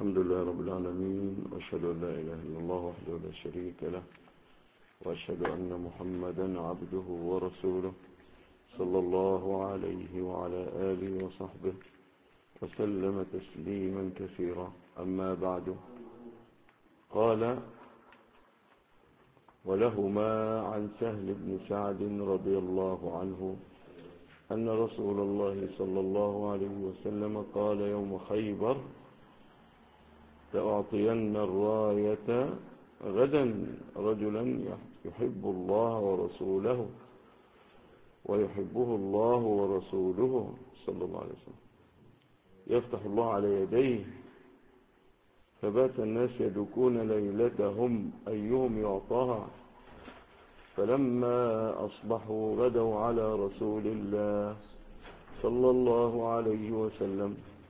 الحمد لله رب العالمين، وأشهد أن لا إله إلا الله وحده لا شريك له، وأشهد أن محمدا عبده ورسوله صلى الله عليه وعلى آله وصحبه وسلم تسليما كثيرا. أما بعد، قال: ولهما عن سهل بن سعد رضي الله عنه أن رسول الله صلى الله عليه وسلم قال يوم خيبر: لأعطين الراية غدا رجلا يحب الله ورسوله ويحبه الله ورسوله صلى الله عليه وسلم، يفتح الله على يديه، فبات الناس يدكون ليلتهم أيهم يعطاها، فلما أصبحوا غدوا على رسول الله صلى الله عليه وسلم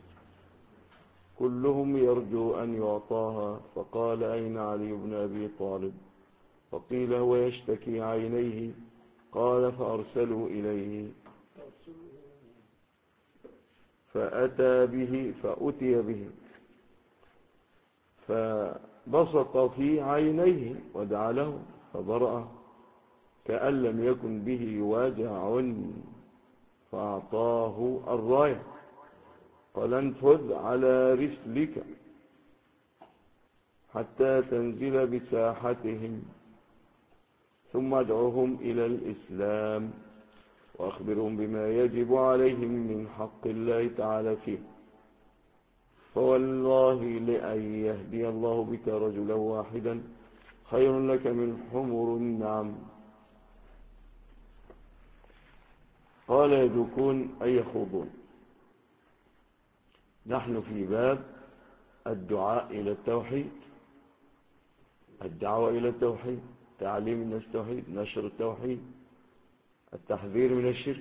كلهم يرجو أن يعطاها، فقال: أين علي بن أبي طالب؟ فقيل: هو يشتكي عينيه. قال: فأرسلوا إليه، فأتي به فبسط في عينيه ودعا له فبرأ كأن لم يكن به واجع، فأعطاه الراية. قال: انفذ على رسلك حتى تنزل بساحتهم، ثم ادعوهم إلى الإسلام وأخبرهم بما يجب عليهم من حق الله تعالى فيه، فوالله لأن يهدي الله بك رجلا واحدا خير لك من حمر النعم. قال: يدكون أي يخوضون. نحن في باب الدعاء إلى التوحيد، الدعوة إلى التوحيد، تعليم الناس التوحيد، نشر التوحيد، التحذير من الشرك.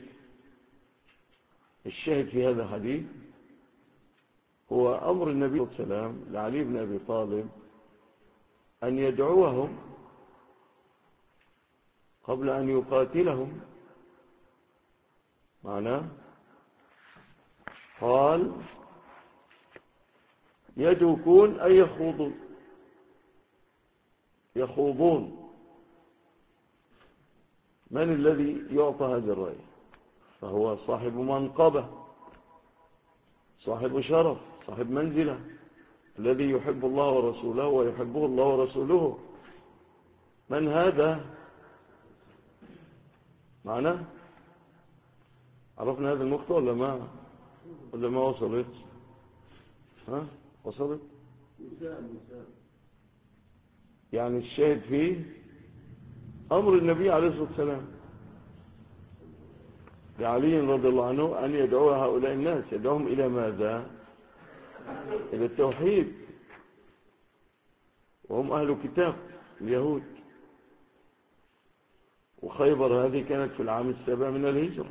الشاهد في هذا الحديث هو أمر النبي صلى الله عليه وسلم لعلي بن أبي طالب أن يدعوهم قبل أن يقاتلهم. معناه قال: يدكون أي يخوضون. من الذي يعطى هذه الراية؟ فهو صاحب منقبة، صاحب شرف، صاحب منزلة، الذي يحب الله ورسوله ويحبه الله ورسوله. من هذا؟ معناه عرفنا هذا النقطة ولا ما وصلت؟ ها وصلت؟ يعني الشاهد فيه أمر النبي عليه الصلاة والسلام لعلي رضي الله عنه أن يدعو هؤلاء الناس، يدعوهم إلى ماذا؟ إلى التوحيد، وهم أهل كتاب اليهود. وخيبر هذه كانت في العام 7 من الهجرة.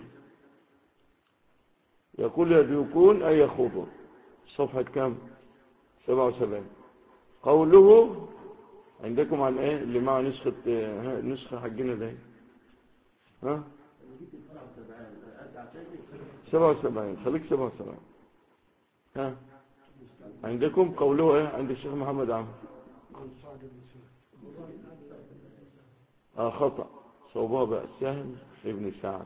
يقول: يدكون أي يخوضون. صفحة كم؟ 77. قوله عندكم عن ايه اللي مع نسخة حقنا ده؟ ها 77. خليك 77. ها عندكم قوله ايه عند الشيخ محمد عمرو؟ خطأ. صوبها بقى سهل ابن سعد.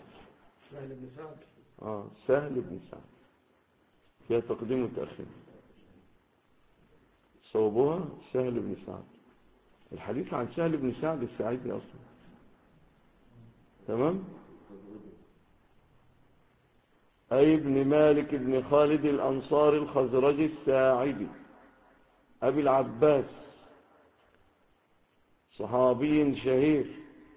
سهل ابن سعد فيها تقديم وتأخير. صوبها سهل ابن سعد. الحديث عن سهل بن سعد الساعدي أصلا. تمام؟ أي ابن مالك بن خالد الأنصار الخزرجي الساعدي أبي العباس، صحابي شهير،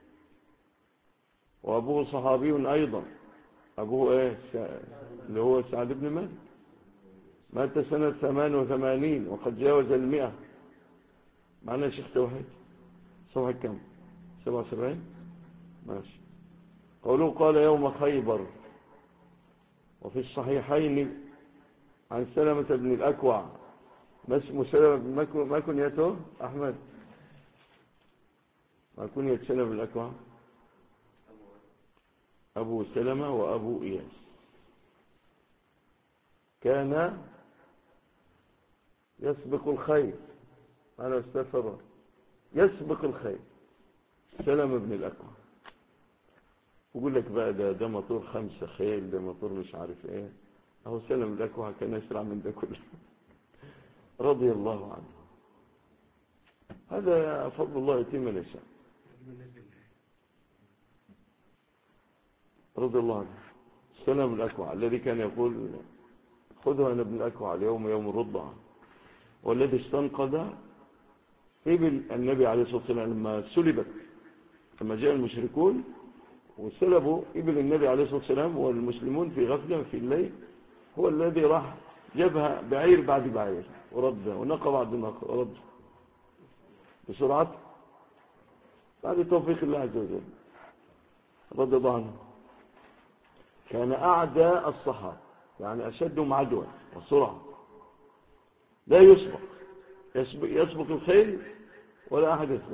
وأبوه صحابي أيضا. أبوه إيه؟ اللي هو سعد بن مالك، مات سنة 88 وقد جاوز 100. معنا شيخ توحيد. صفحة كم؟ 77. ماشي. قوله قال يوم خيبر. وفي الصحيحين عن سلمة بن الأكوع. ما اسمه سلمة؟ ما كنيته أحمد؟ ما كنية سلمة بن الأكوع؟ أبو سلمة وأبو إياس. كان يسبق الخير. أنا استفر يسبق الخير. سلم بن الأكوع. ويقول لك بقى ده موتور 5 خيل، ده موتور مش عارف ايه. اهو سلم الأكوع كان يسرع من ده كله. رضي الله عنه. هذا فضل الله يتم من يشاء. رضي الله عنه. سلم الأكوع الذي كان يقول خذها أنا ابن الأكوع اليوم يوم الرضع، والذي استنقذ إبل النبي عليه الصلاة والسلام لما سلبت، لما جاء المشركون وسلبوا إبل النبي عليه الصلاة والسلام والمسلمون في غفلة في الليل، هو الذي راح جابها بعير بعد بعير ورده، ونقى بعد نقى ورده بسرعة بعد توفيق الله عز وجل. رضي الله عنه. كان أعدى الصحابة، يعني أشدهم عدوى وسرعة، لا يسبق الخيل ولا أحد يسبق.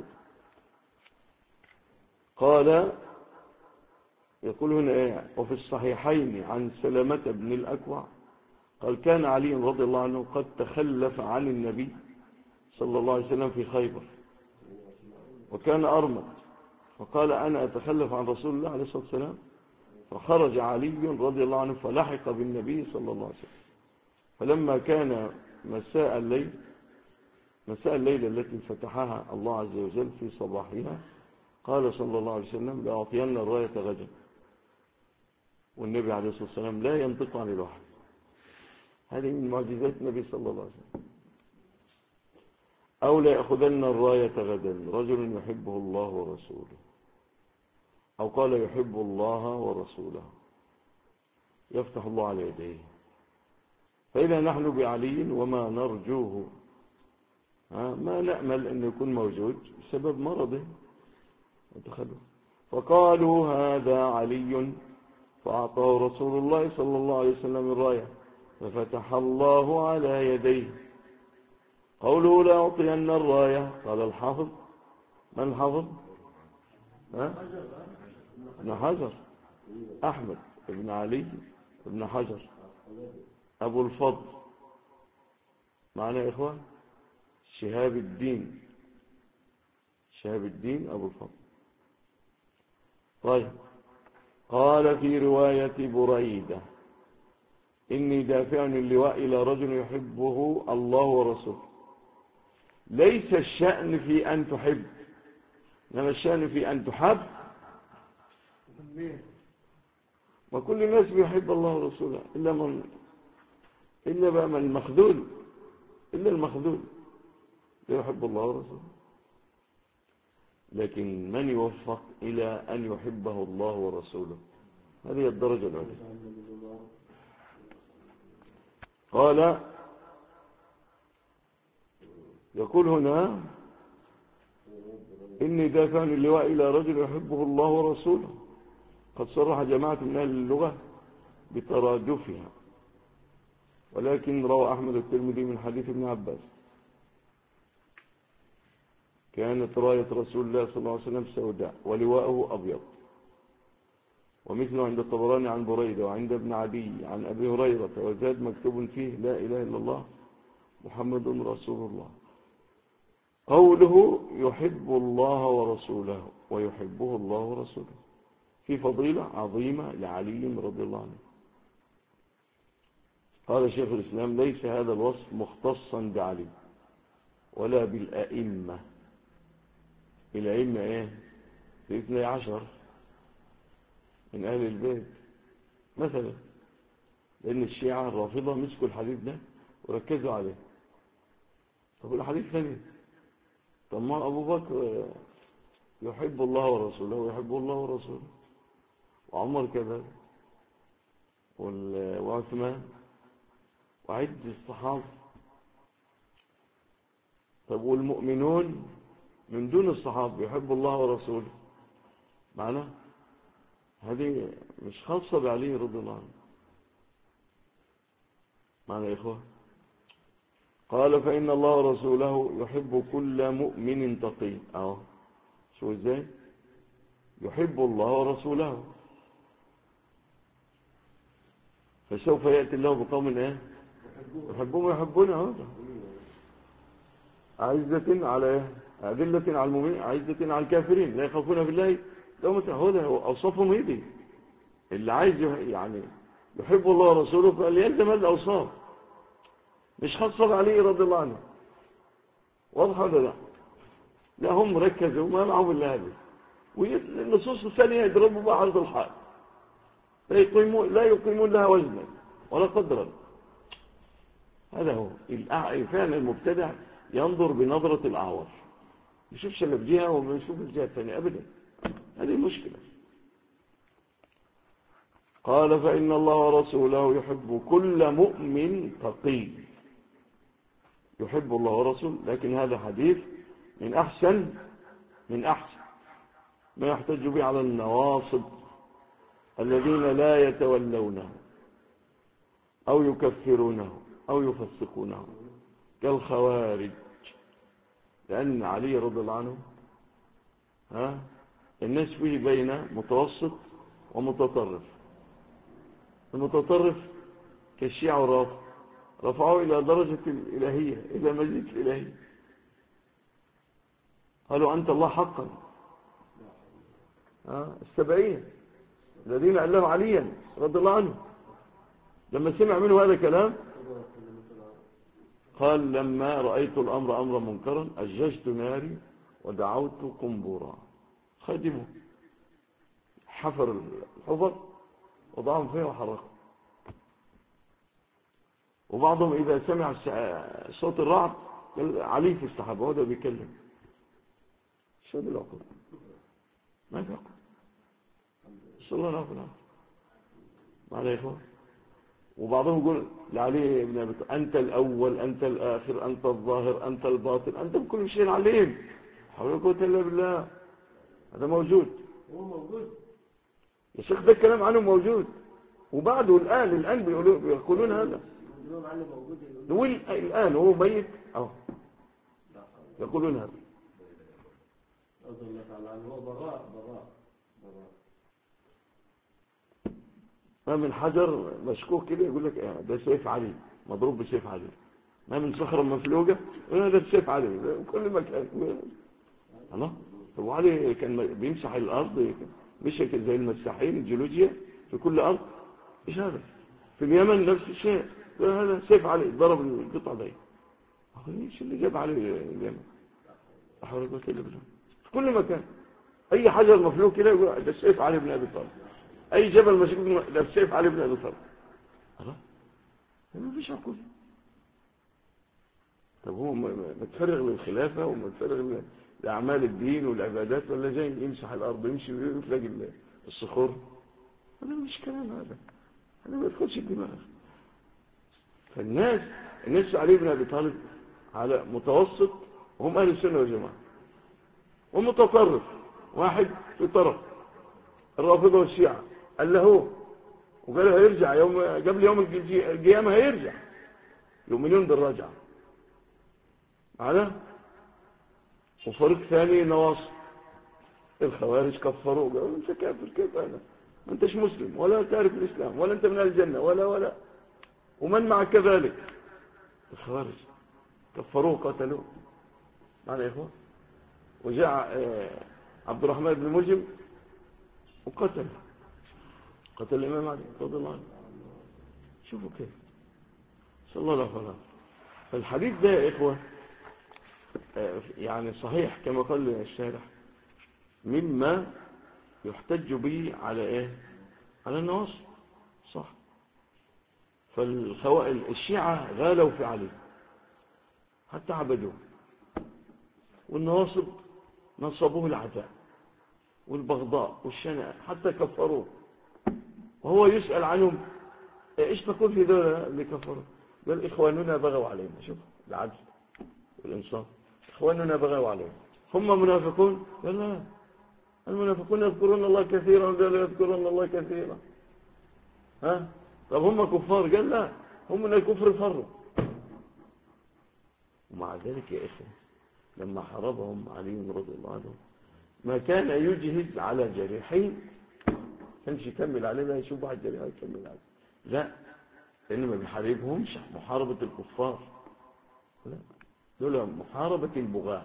قال يقول هنا ايه؟ وفي الصحيحين عن سلمة بن الأكوع قال كان علي رضي الله عنه قد تخلف عن النبي صلى الله عليه وسلم في خيبر، وكان أرمد، فقال أنا أتخلف عن رسول الله عليه الصلاة والسلام. فخرج علي رضي الله عنه فلحق بالنبي صلى الله عليه وسلم. فلما كان مساء الليل التي فتحها الله عز وجل في صباحها، قال صلى الله عليه وسلم لأعطين الراية غدا. والنبي عليه الصلاة والسلام لا ينطق عن الوحي. هذه من معجزات النبي صلى الله عليه وسلم. أو ليأخذن الراية غدا رجل يحبه الله ورسوله، أو قال يحب الله ورسوله، يفتح الله على يديه. فإذا نحن بعلي وما نرجوه، ما نأمل أن يكون موجود بسبب مرضه وتخلف. فقالوا هذا علي، فأعطاه رسول الله صلى الله عليه وسلم الراية، ففتح الله على يديه. قوله لا أعطين الراية، قال الحافظ. من الحافظ؟ ابن حجر، أحمد ابن علي ابن حجر أبو الفضل معنا يا إخوان، شهاب الدين أبو الفضل. طيب. قال في رواية بريدة إني دافع اللواء إلى رجل يحبه الله ورسوله. ليس الشأن في أن تحب، إنما الشأن في أن تحب. وكل الناس بيحب الله ورسوله إلا بقى من المخذول، إلا المخذول يحب الله ورسوله. لكن من يوفق إلى أن يحبه الله ورسوله، هذه الدرجة العليا. قال يقول هنا إني دافع اللواء إلى رجل يحبه الله ورسوله. قد صرح جماعة من أهل اللغة بترادفها، ولكن روى أحمد الترمذي من حديث ابن عباس كانت راية رسول الله صلى الله عليه وسلم سوداء ولواءه أبيض. ومثله عند الطبراني عن بريدة وعند ابن عدي عن أبي هريرة، وزاد مكتوب فيه لا إله إلا الله محمد رسول الله. قوله يحب الله ورسوله ويحبه الله ورسوله في فضيلة عظيمة لعلي رضي الله عنه. قال شيخ الإسلام ليس هذا الوصف مختصا بعلي ولا بالأئمة. الأئمة ايه؟ 12 من أهل البيت مثلا، لأن الشيعة الرافضة مسكوا الحديث ده وركزوا عليه. طب الحديث ثاني، طب ما أبو بكر يحب الله ورسوله ويحب الله ورسوله، وعمر كذا، وعثمان، وعد الصحابة. طب والمؤمنون من دون الصحابة يحب الله ورسوله، معناه هذه مش خاصة بعلي رضي الله عنه. معنى يا إخوة. قال فإن الله ورسوله يحب كل مؤمن تقي. شو ازاي يحب الله ورسوله؟ فسوف يأتي الله بقوم ايه يحبهم ويحبونه. أعزة على أذلة على المؤمنين أعزة على الكافرين لا يخافون بالله دومة هدى. أوصافهم هي دي. اللي عايز يعني يحب الله ورسوله فليلزم هذه الأوصاف، مش خاصة عليه رضي الله عنه. واضح ولا لا؟ لا هم ركزوا ما معهم إلا هذه، والنصوص الثانية يضربوا بها عرض الحال، لا يقيمون لها وزنا ولا قدرا. هذا هو فعلا المبتدع ينظر بنظرة الأعور، ما يشوفش اللي في جهة وما يشوف الجهة الثانية أبدا. هذه المشكلة. قال فإن الله ورسوله يحب كل مؤمن تقي. يحب الله ورسوله، لكن هذا حديث من أحسن ما يحتج به على النواصب الذين لا يتولونه أو يكفرونه أو يفسقونه كالخوارج. لأن علي رضي الله عنه الناس فيه بين متوسط ومتطرف. المتطرف كالشيعة والرافضة رفعوه إلى درجة الإلهية، إلى مجلس الإلهية، قالوا أنت الله حقا. السبعية الذين ألهم عليا رضي الله عنه لما سمع منه هذا الكلام قال لما رأيت الأمر أمرا منكرا أججت ناري ودعوت قنبورا. خادمه حفر الحفر وضعهم فيها وحرقوا. وبعضهم إذا سمع صوت الرعد قال علي في السحابة وهذا بيكلم. شو هذا العقل؟ ما في عقل. صلى الله عليه وسلم معنا يا إخوان. وبعضهم يقول لعلي ابن أبي طالب أنت الأول أنت الآخر أنت الظاهر أنت الباطن أنت بكل شيء عليم. حول ولا قوة إلا بالله. هذا موجود. هو موجود يا شيخ، ده الكلام عنه موجود. وبعده الآن بيقولون هذا. نقول الآن هو ميت يقولون هذا. هو براء. ما من حجر مشكوك كده يقول لك ده سيف علي مضروب بسيف علي. ما من صخرة مفلوجة ده سيف علي كل مكان. الله. هو علي كان بيمسح الأرض مشي زي المساحين الجيولوجيا في كل أرض. ايش هذا؟ في اليمن نفس الشيء، هذا سيف علي ضرب القطعة دي. ايش اللي جاب علي اليمن؟ أحاول أقول كده في كل مكان. أي حجر مفلوج كده يقول ده سيف علي بن أبي طالب. أي جبل مشكوك ده سيف علي بن أبي طالب. الله. ما فيش عقول. طب هو متفرغ للخلافة ومتفرغ لأعمال الدين والعبادات ولا جاي يمسح الأرض يمشي ويفلق الصخور؟ هذا مش كلام. هذا ما يدخلش الدماغ. فالناس علي بن أبي طالب على متوسط وهم أهل السنة والجماعة، ومتطرف واحد في طرف الرافضة والشيعة قال له وقال هيرجع قبل يوم القيامة هيرجع، يؤمنون بالرجعة معنا. وفريق ثاني نواصب الخوارج كفروا قالوا انت كافر كيف انا؟ ما انتش مسلم ولا تعرف الاسلام ولا انت من الجنة ولا ومن معك كذلك. الخوارج كفروه قتلوه معنا يا اخوان. وجاء عبد الرحمن بن ملجم وقتل الامام علي رضي الله عنه. شوفوا كيف. صلى الله عليه وسلم. فالحديث ده يا اخوه يعني صحيح كما قال الشارح مما يحتج به على على النواصب. صح. فالشيعة غالوا في علي حتى عبدوه، والنواصب نصبوه العداء والبغضاء والشناء حتى كفروه. وهو يسأل عنهم ايش تقول في دول اللي كفروا؟ قال اخواننا بغوا علينا. شوف العدل والانصاف. اخواننا بغوا علينا. هم منافقون؟ قال لا، المنافقون يذكرون الله كثيرا ولا يذكرون الله كثيرا. طب هم كفار؟ قال لا، هم من الكفر فروا. ومع ذلك يا إخوة لما حاربهم علي رضي الله عنه ما كان يجهز على جريحين كانش يكمل عليه بقى يشوف واحد جريح يكمل عليه. لا، لأنه ما بيحاربهمش محاربة الكفار. لا، دول محاربة البغاة،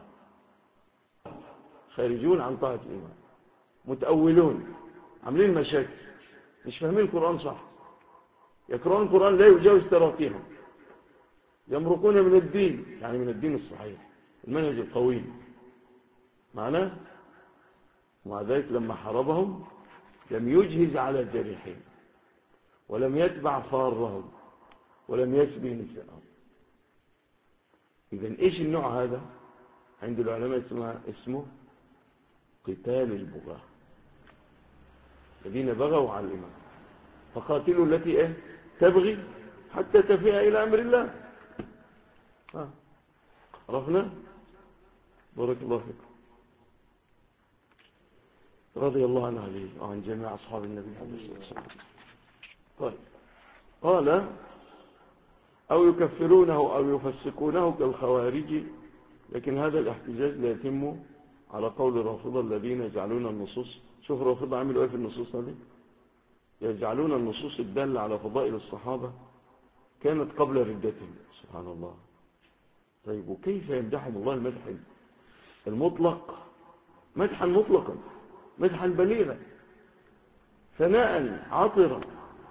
خارجون عن طاعة الإيمان، متأولون، عاملين مشاكل، مش فاهمين القرآن صح، يقرؤون القرآن لا يجاوز تراقيهم، يمرقون من الدين، يعني من الدين الصحيح المنهج القويم معناه. ومع ذلك لما حاربهم لم يجهز على الجريحين، ولم يتبع فارهم، ولم يسبي نساءهم. إذن إيش النوع هذا؟ عند العلماء اسمه قتال البغاة، الذين بغوا على الإيمان. فقاتلوا التي تبغي حتى تفيء إلى أمر الله. عرفنا؟ بارك الله فيكم. رضي الله عنه عليه وعن جميع أصحاب النبي عليه الصلاة والسلام. طيب، قال أو يكفرونه أو يفسقونه كالخوارج، لكن هذا الاحتجاج لا يتم على قول الرافضة الذين يجعلون النصوص، شوف الرافضة عملوا ايه في النصوص هذه، يجعلون النصوص الدالة على فضائل الصحابة كانت قبل ردتهم. سبحان الله. طيب، وكيف يمدحهم الله المدح المطلق، مدحا مطلقا، مدحا بليغا، ثناء عطرا،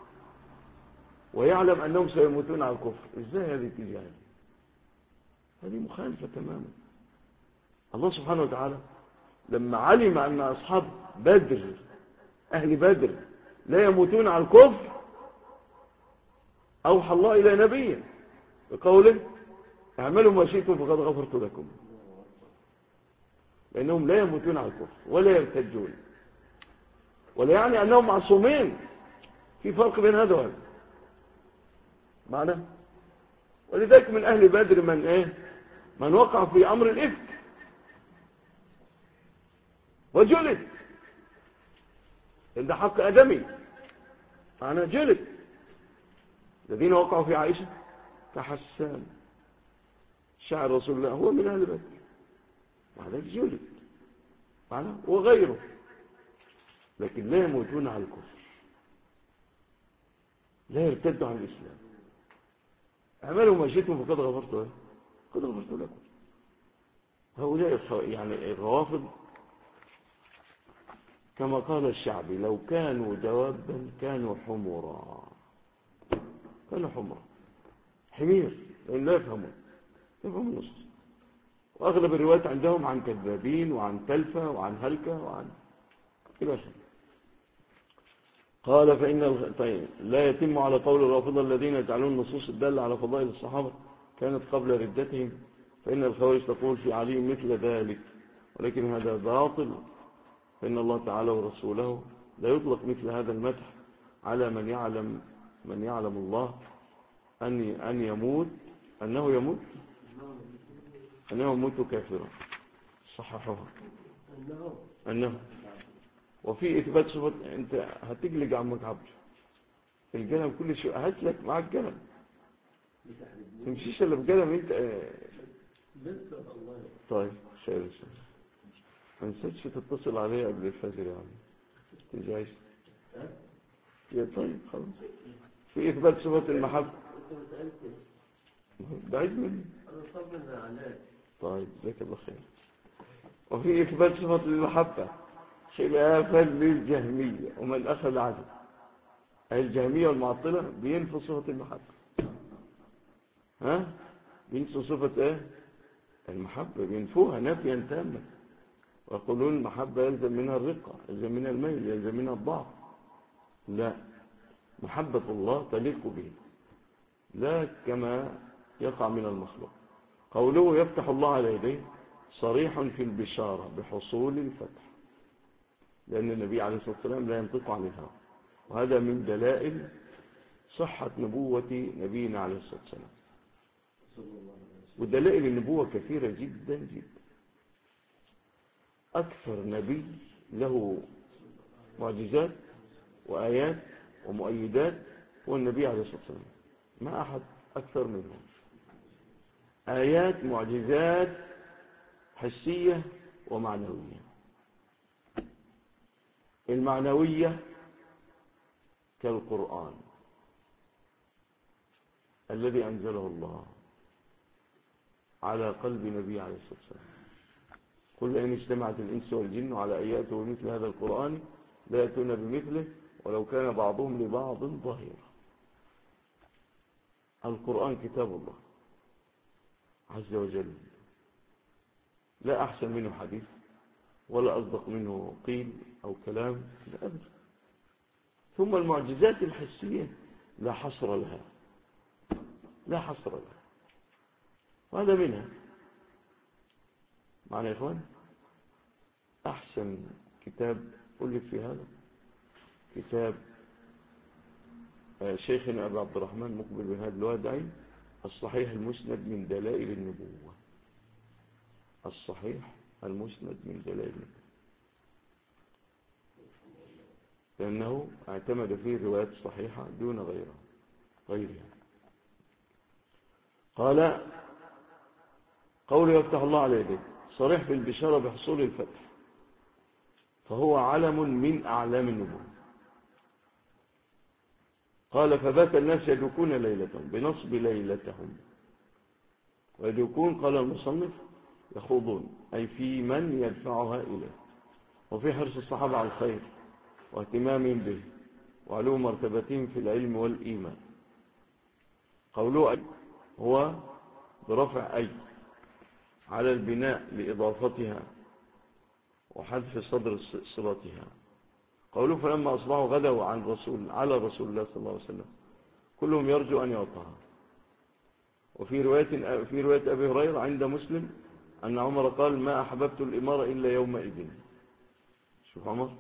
ويعلم أنهم سيموتون على الكفر؟ إزاي هذه تيجي؟ هذه مخالفة تماما. الله سبحانه وتعالى لما علم أن أصحاب بدر، أهل بدر، لا يموتون على الكفر، أوحى الله إلى نبيه بقوله اعملوا ما شئتم فقد غفرت لكم، لأنهم لا يموتون على الكفر ولا يرتدون، ولا يعني أنهم معصومين. في فرق بين هذا وهذا معنى. ولذلك من أهل بدر من وقع في أمر الإفك وجلد، ده حق أدمي معنى، جلد. الذين وقعوا في عائشة كحسان شعر رسول الله هو من أهل بدر، وهذا جلد معنى، وغيره، لكن لا يموتون على الكفر، لا يرتدوا عن الإسلام. اعملوا ما شئتم فقد غفرت لكم. هؤلاء يعني الروافض كما قال الشعبي لو كانوا دوابا كانوا حمرا، حمير، لأن لا يفهمون نص. وأغلب الروايات عندهم عن كذابين وعن تلفة وعن هلكة وعن إلى آخره. قال طيب، لا يتم على قول الرافضة الذين يجعلون النصوص الدالة على فضائل الصحابة كانت قبل ردتهم، فإن الخوارج تقول في علي مثل ذلك، ولكن هذا باطل، فإن الله تعالى ورسوله لا يطلق مثل هذا المدح على من يعلم الله أن يموت، أنه يموت كافرا. صححوها أنه. وفي إثبات صفة، أنت هتجلج عمك عبد القلم كل شيء، هات لك معك قلم، تمشيش إلا بقلم أنت. طيب خير، ما نسيتش تتصل عليه قبل الفجر يعني تجايش يا طيب خلاص. في إثبات صفة المحبة، بعيد مني. طيب ذاك الله خير. وفي إثبات صفة المحبة خلافا للجهمية، ومن أخذ عنه الجهمية والمعطلة بينفوا صفة المحبة، بينفوا صفة المحبة، بينفوها نفيا تاما، ويقولون المحبة يلزم منها الرقة، يلزم منها الميل، يلزم منها الضعف. لا، محبة الله تليق به، لا كما يقع من المخلوق. قوله يفتح الله على يديه صريح في البشارة بحصول الفتح، لأن النبي عليه الصلاة والسلام لا ينطق عن الهوى، وهذا من دلائل صحة نبوة نبينا عليه الصلاة والسلام. ودلائل النبوة كثيرة جدا جدا. أكثر نبي له معجزات وآيات ومؤيدات هو النبي عليه الصلاة والسلام، ما أحد أكثر منه. آيات، معجزات حسية ومعنوية. المعنوية كالقرآن الذي أنزله الله، على قلب نبي عليه الصلاة والسلام. قل إن اجتمعت الإنس والجن على أن يأتوا بمثل هذا القرآن لا يأتون بمثله ولو كان بعضهم لبعض ظهيرا. القرآن كتاب الله عز وجل، لا أحسن منه حديث ولا أصدق منه قيل أو كلام، لا أبدا. ثم المعجزات الحسية لا حصر لها، لا حصر لها، وهذا منها. معنا يا إخوان؟ أحسن كتاب ألف في هذا كتاب شيخنا أبو عبد الرحمن مقبل بن هادي الوادعي، الصحيح المسند من دلائل النبوة. الصحيح المسند من دلائل النبوة، لأنه اعتمد فيه الروايات الصحيحة دون غيرها. قال قوله يفتح الله على يديه صريح في البشارة بحصول الفتح، فهو علم من أعلام النبوة. قال فبات الناس يدوكون ليلتهم بنصب ليلتهم، ويدوكون قال المصنف يخوضون، أي في من يدفعها إليه، وفي حرص الصحابة على الخير واهتمامهم به وعلو مرتبتهم في العلم والإيمان. قوله أي هو برفع أي على البناء لإضافتها وحذف صدر صلتها. قوله فلما أصبحوا غدوا على رسول الله صلى الله عليه وسلم كلهم يرجو أن يعطها. وفي رواية أبي هريرة عند مسلم أن عمر قال ما أحببت الإمارة إلا يومئذ. شوف عمر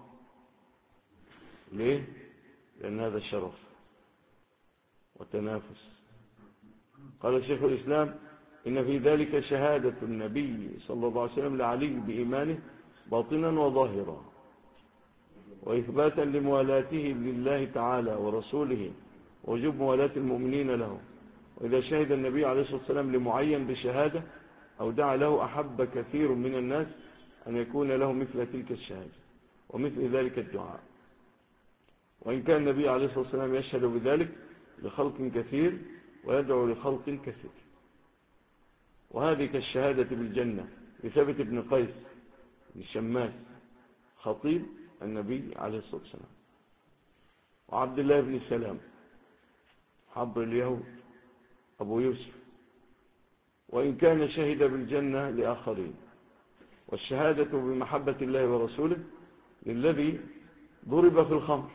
ليه؟ لأن هذا شرف وتنافس. قال شيخ الإسلام إن في ذلك شهادة النبي صلى الله عليه وسلم لعلي بإيمانه باطنا وظاهرا، وإثباتا لموالاته لله تعالى ورسوله ووجوب موالاة المؤمنين له. وإذا شهد النبي عليه الصلاة والسلام لمعين بشهادة أو دعا له أحب كثير من الناس أن يكون له مثل تلك الشهادة ومثل ذلك الدعاء، وإن كان النبي عليه الصلاة والسلام يشهد بذلك لخلق كثير ويدعو لخلق كثير. وهذه كالشهادة بالجنة لثابت بن قيس بن شماس خطيب النبي عليه الصلاة والسلام، وعبد الله بن سلام حبر اليهود أبو يوسف، وإن كان شهد بالجنة لآخرين. والشهادة بمحبة الله ورسوله للذي ضرب في الخمر،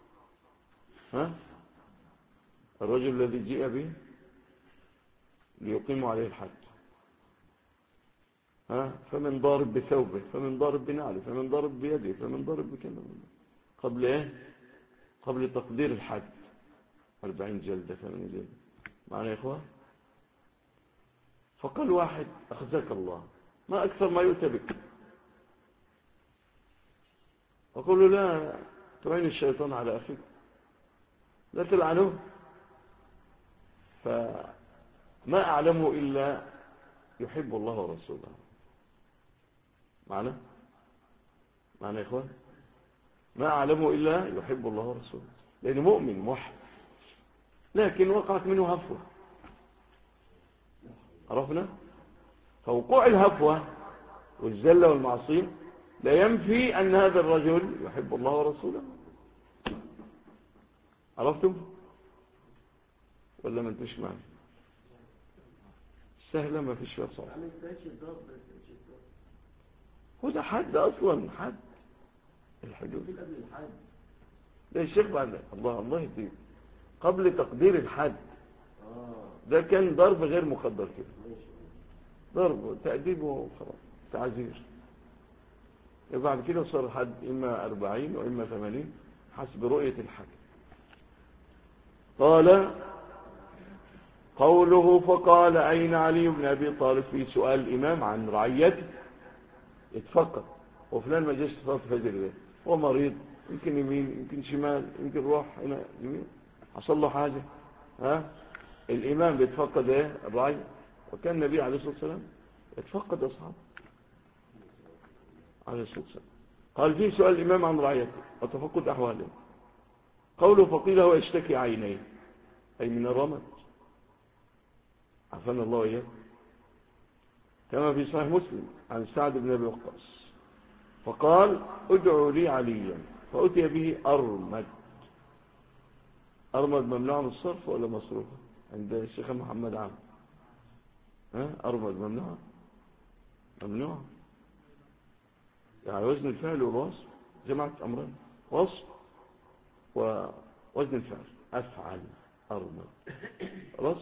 الرجل الذي جيء به ليقيم عليه الحد، فمن ضارب بثوبه، فمن ضارب بنعله، فمن ضارب بيده، فمن ضارب بكلمه. قبل ايه؟ قبل تقدير الحد 40 جلدة 8 جلدة. معنا يا إخوة؟ فقال واحد أخزاك الله ما أكثر ما يؤتى بك. فقالوا لا تعين الشيطان على أخيك، لا تلعنه، فما أعلمه إلا يحب الله ورسوله. معنا يا إخوة؟ ما أعلمه إلا يحب الله ورسوله، لأنه مؤمن موحد، لكن وقعت منه هفوة. عرفنا؟ فوقوع الهفوة والزلة والمعصية لا ينفي أن هذا الرجل يحب الله ورسوله. عرفتم؟ ولا ما انتش معي؟ سهلة ما فيش فيها صعب. هو ده حد أصلا، حد الحدود. ده الشيخ بعد الله يهديه قبل تقدير الحد ده كان ضرب غير مقدر كده، ضرب تأديب وخلاص تعزير. بعد كده صار الحد إما 40 وإما 80 حسب رؤية الحكم. قال قوله فقال أين علي بن أبي طالب في سؤال الإمام عن رعيته اتفقد، وفلان ما جاش صلاة الفجر ليه، هو مريض، يمكن يمين يمكن شمال يمكن روح هنا يمين، حصل له حاجة. الإمام بيتفقد ايه الرعي، وكان النبي عليه الصلاة والسلام يتفقد أصحابه عليه الصلاة والسلام. قال في سؤال الإمام عن رعيته وتفقد أحواله. قوله فقيل هو يشتكي عينيه أي من الرمد، عفان الله إياه. كما في صحيح مسلم عن سعد بن أبي وقاص فقال ادعوا لي عليا فأتي به أرمد. أرمد ممنوع من الصرف ولا مصروفة عند الشيخ محمد عام؟ أرمد ممنوع؟ ممنوع يعني وزن الفعل والوصف جمعت أمرين، وصف ووزن الفعل أفعل أرمد. خلاص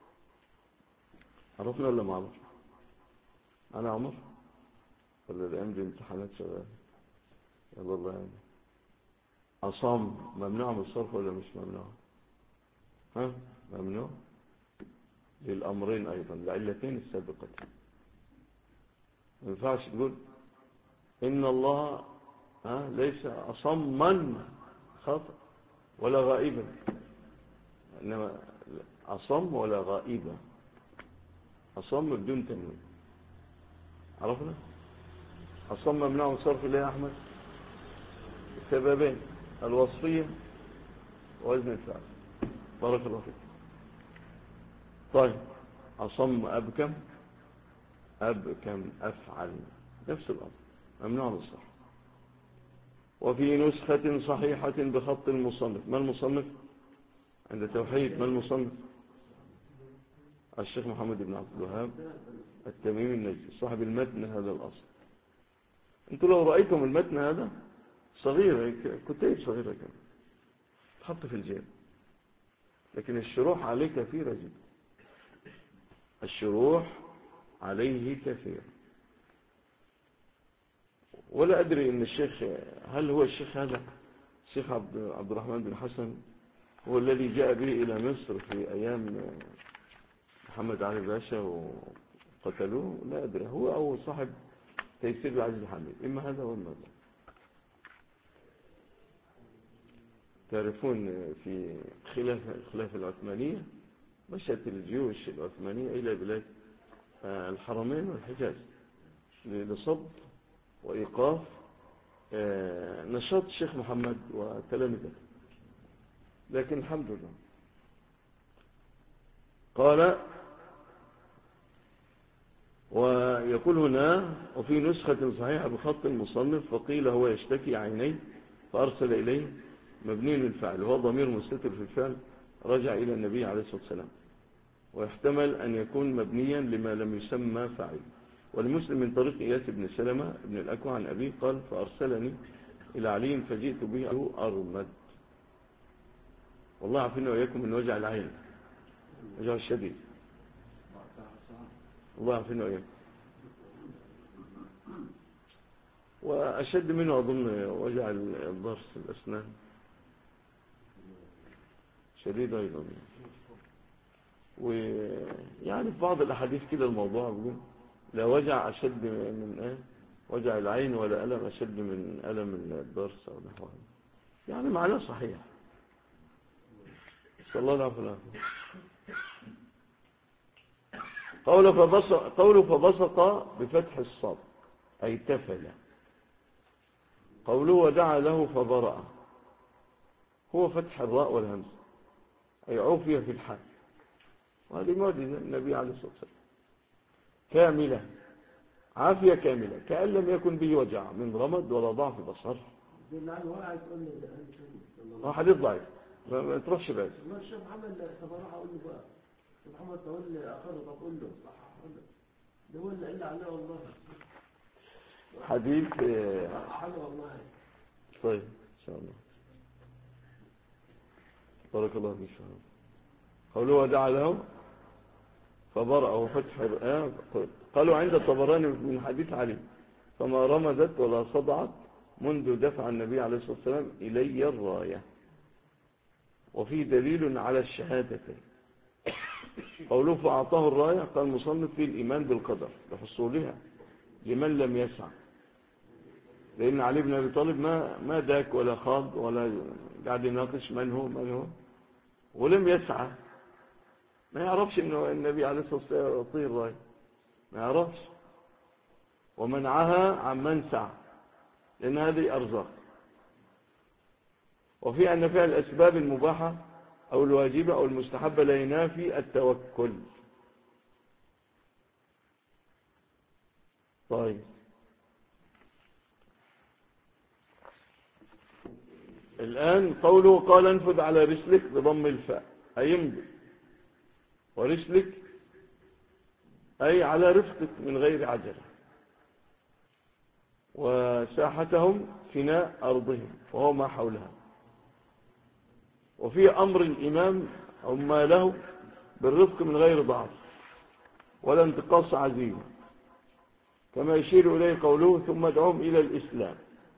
عرفنا ولا ما عرفنا؟ أنا عمر ولا الأيام دي امتحانات شغال؟ يلا الله يعني. أصم ممنوع من الصرف ولا مش ممنوع؟ ممنوع للأمرين أيضا، العلتين السابقتين. ما ينفعش تقول إن الله ليس أصما خطأ ولا غائبا، إنما أصم ولا غائبا، أصم بدون تنوين. عرفنا؟ أصم ممنوع من صرف الله يا أحمد السببين الوصفية ووزن الفعل. بارك الله فيك. طيب أصم أبكم أفعل نفس الأمر ممنوع من الصرف. وفي نسخة صحيحة بخط المصنف. ما المصنف عند توحيد؟ ما المصنف؟ الشيخ محمد بن عبد الوهاب التميمي النجدي صاحب المتن هذا الأصل. انتوا لو رأيتم المتن هذا صغير، كتيب صغيرة كده تحط في الجيب، لكن الشروح عليه كثيرة جدا، الشروح عليه كثير. ولا أدري إن الشيخ، هل هو الشيخ هذا الشيخ عبد الرحمن بن حسن هو الذي جاء به إلى مصر في أيام محمد علي باشا وقتلوه؟ لا أدري، هو أو صاحب تيسير العزيز الحميد، إما هذا وإما هذا. تعرفون في خلافة العثمانية مشت الجيوش العثمانية إلى بلاد الحرمين والحجاز لصد وإيقاف نشاط الشيخ محمد وتلامذته، لكن الحمد لله. قال ويقول هنا وفي نسخة صحيحة بخط المصنف فقيل هو يشتكي عينيه فأرسل إليه مبني للفعل، وهو ضمير مستتر في الفعل رجع إلى النبي عليه الصلاة والسلام، ويحتمل أن يكون مبنيا لما لم يسمى فاعل. والمسلم من طريق إياس بن سلمة بن الأكوع عن أبيه قال فأرسلني إلى علي فجئت به أرمد. والله عارفين وإياكم من وجع العين، وجع الشديد، الله عارفين وإياكم. وأشد منه أظن وجع الضرس الأسنان، شديد أيضا. ويعني في بعض الأحاديث كده الموضوع بيقول لا وجع أشد من وجع العين ولا ألم أشد من ألم الضرس أو نحوه، يعني معناه صحيح. صلى الله عليه وسلم. قوله فبصق بفتح الصاد أي تفل. قوله ودعا له فبرأ هو فتح الراء والهمز أي عوفي في الحال، وهذه معجزة النبي عليه الصلاة والسلام كاملة، عافية كاملة كأن لم يكن به وجع من رمد ولا ضعف بصر. حديث ضعيف ما تروحش بعيد. الشيخ محمد صباح اقول له بقى محمد تقول لي اخر تقول له صح ده هو اللي قال عليه والله حديث حلو والله. طيب ان شاء الله بارك الله فيك. قوله ودعا له فبرأ وفتح قالوا عند الطبراني من حديث علي فما رمزت ولا صدعت منذ دفع النبي عليه الصلاة والسلام إلي الراية. وفي دليل على الشهادتين. قوله فأعطاه الراية قال المصنف في الإيمان بالقدر لحصولها لمن لم يسعى، لأن علي بن أبي طالب ما داك ولا خاض ولا قاعد يناقش من هو ولم يسعى، ما يعرفش أنه النبي عليه الصلاة والسلام يعطيه الراية، ما يعرفش، ومنعها عن من سعى لأن هذه أرزاق. وفي أن فعل الأسباب المباحة أو الواجبة أو المستحبة لا ينافي التوكل. طيب الآن قوله قال انفذ على رسلك بضم الفاء أي امضي، ورسلك أي على رفقك من غير عجلة، وساحتهم فناء أرضهم وهو ما حولها. وفي أمر الإمام عماله بالرفق من غير ضعف ولا انتقاص عزيمة، كما يشير إليه قوله ثم ادعوهم إلى الإسلام.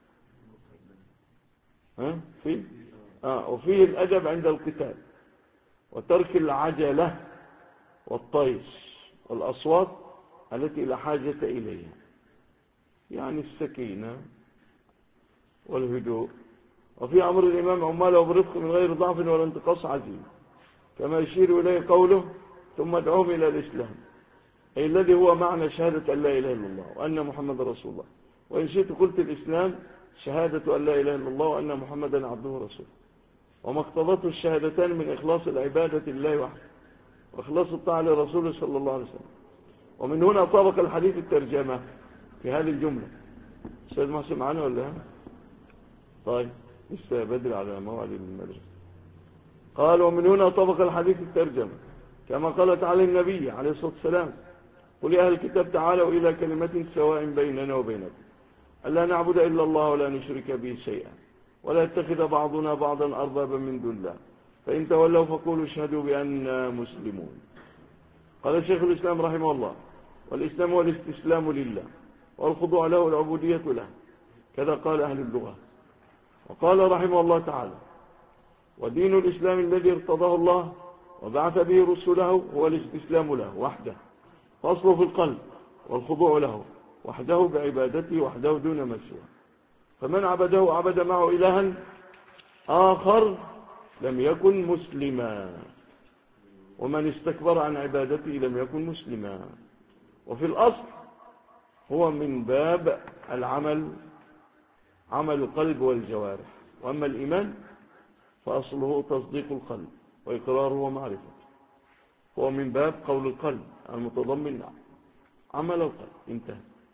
وفيه الأدب عند القتال وترك العجلة والطيش والأصوات التي لا حاجة إليها، يعني السكينة والهدوء. وفي أمر الإمام عماله بالرفق من غير ضعف ولا انتقاص عزيمة، كما يشير إليه قوله ثم ادعوهم إلى الإسلام، أي الذي هو معنى شهادة أن لا إله إلا الله وأن محمد رسول الله. وإن شئت قلت الإسلام شهادة أن لا إله إلا الله وأن محمدا عبده ورسوله، وما اقتضته الشهادتان من إخلاص العبادة لله وحده وإخلاص الطاعة لرسوله صلى الله عليه وسلم. ومن هنا طابق الحديث الترجمة في هذه الجملة. أستاذ محسن معنا ولا لا؟ طيب لسه بدري على موعد المدرسة. قال ومن هنا طابق الحديث الترجمة كما قال تعالى النبي عليه الصلاة والسلام قل يا أهل الكتاب تعالوا إلى كلمة سواء بيننا وبينكم ألا نعبد إلا الله ولا نشرك به شيئا ولا يتخذ بعضنا بعضا أربابا من دون الله فإن تولوا فقولوا اشهدوا بأننا مسلمون. قال شيخ الإسلام رحمه الله والإسلام هو الاستسلام لله والخضوع له والعبودية له، كذا قال أهل اللغة. وقال رحمه الله تعالى ودين الإسلام الذي ارتضاه الله وبعث به رسله هو الاستسلام له وحده، فأصله في القلب والخضوع له وحده بعبادته وحده دون ما سواه. فمن عبده عبد معه إلها آخر لم يكن مسلما، ومن استكبر عن عبادته لم يكن مسلما. وفي الأصل هو من باب العمل، عمل القلب والجوارح. وأما الإيمان فأصله تصديق القلب وإقراره ومعرفته، هو من باب قول القلب المتضمن عمل القلب. انتهى.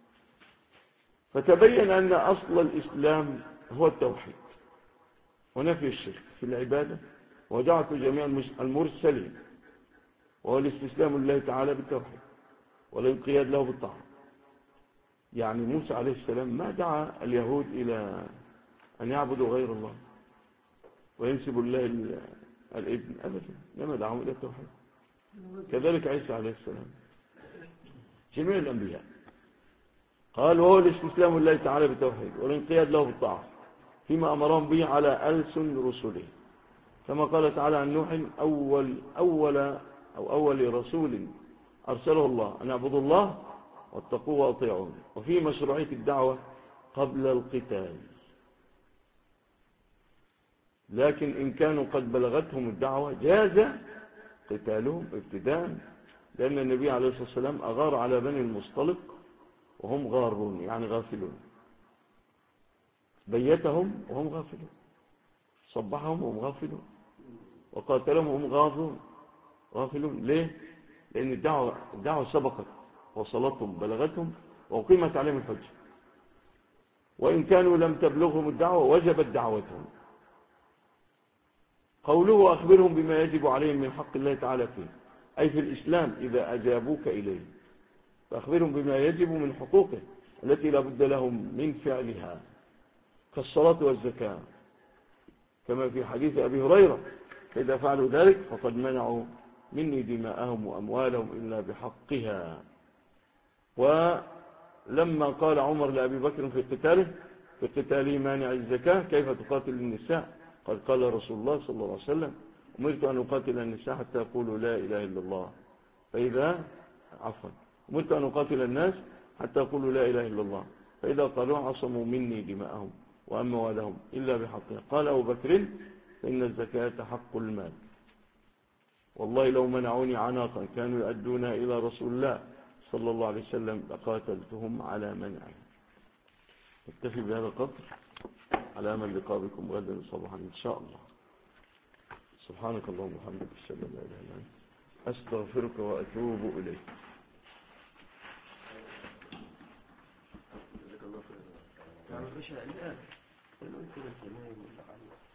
فتبين أن أصل الإسلام هو التوحيد ونفي الشرك في العبادة ودعوة جميع المرسلين، وهو الاستسلام لله تعالى بالتوحيد والانقياد له بالطاعة. يعني موسى عليه السلام ما دعا اليهود إلى أن يعبدوا غير الله وينسبوا الله الابن أبدا، لما دعاهم إلى التوحيد. كذلك عيسى عليه السلام، جميع الأنبياء. قال وهو الاستسلام لله تعالى بالتوحيد والانقياد له بالطاعة فيما أمرهم به على ألسن رسله، كما قال تعالى عن نوح أول رسول أرسله الله أن اعبدوا الله واتقوه وأطيعون. وفي مشروعية الدعوة قبل القتال، لكن إن كانوا قد بلغتهم الدعوة جاز قتالهم ابتداء، لأن النبي عليه الصلاة والسلام أغار على بني المصطلق وهم غارون يعني غافلون، بيتهم وهم غافلون، صبحهم وهم غافلون، وقاتلهم وهم غافلون. ليه؟ لأن الدعوة سبقت وصلتهم بلغتهم وقيمت عليهم الحجة، وإن كانوا لم تبلغهم الدعوة وجبت دعوتهم. قوله أخبرهم بما يجب عليهم من حق الله تعالى فيه، أي في الإسلام إذا أجابوك إليه، فأخبرهم بما يجب من حقوقه التي لا بد لهم من فعلها كالصلاة والزكاة، كما في حديث أبي هريرة فإذا فعلوا ذلك فقد منعوا مني دماءهم وأموالهم إلا بحقها. ولما قال عمر لأبي بكر في قتاله مانع الزكاة كيف تقاتل النساء؟ قال رسول الله صلى الله عليه وسلم أمرت أن أقاتل النساء حتى يقولوا لا إله إلا الله، أمرت أن أقاتل الناس حتى يقولوا لا إله إلا الله، فإذا قالوا عصموا مني دماءهم وأموالهم إلا بحقها. قال أبو بكر فإن الزكاة حق المال، والله لو منعوني عناقا كانوا يؤدون إلى رسول الله صلى الله عليه وسلم لقاتلتهم على منعه. اكتفي بهذا القدر على أمل لقاءكم غدا صباحا إن شاء الله. سبحانك اللهم وبحمدك أشهد أن لا إله إلا أنت أستغفرك وأتوب إليك. العشاء الآن. أنا قلت له أنت نايم ولا حاجة.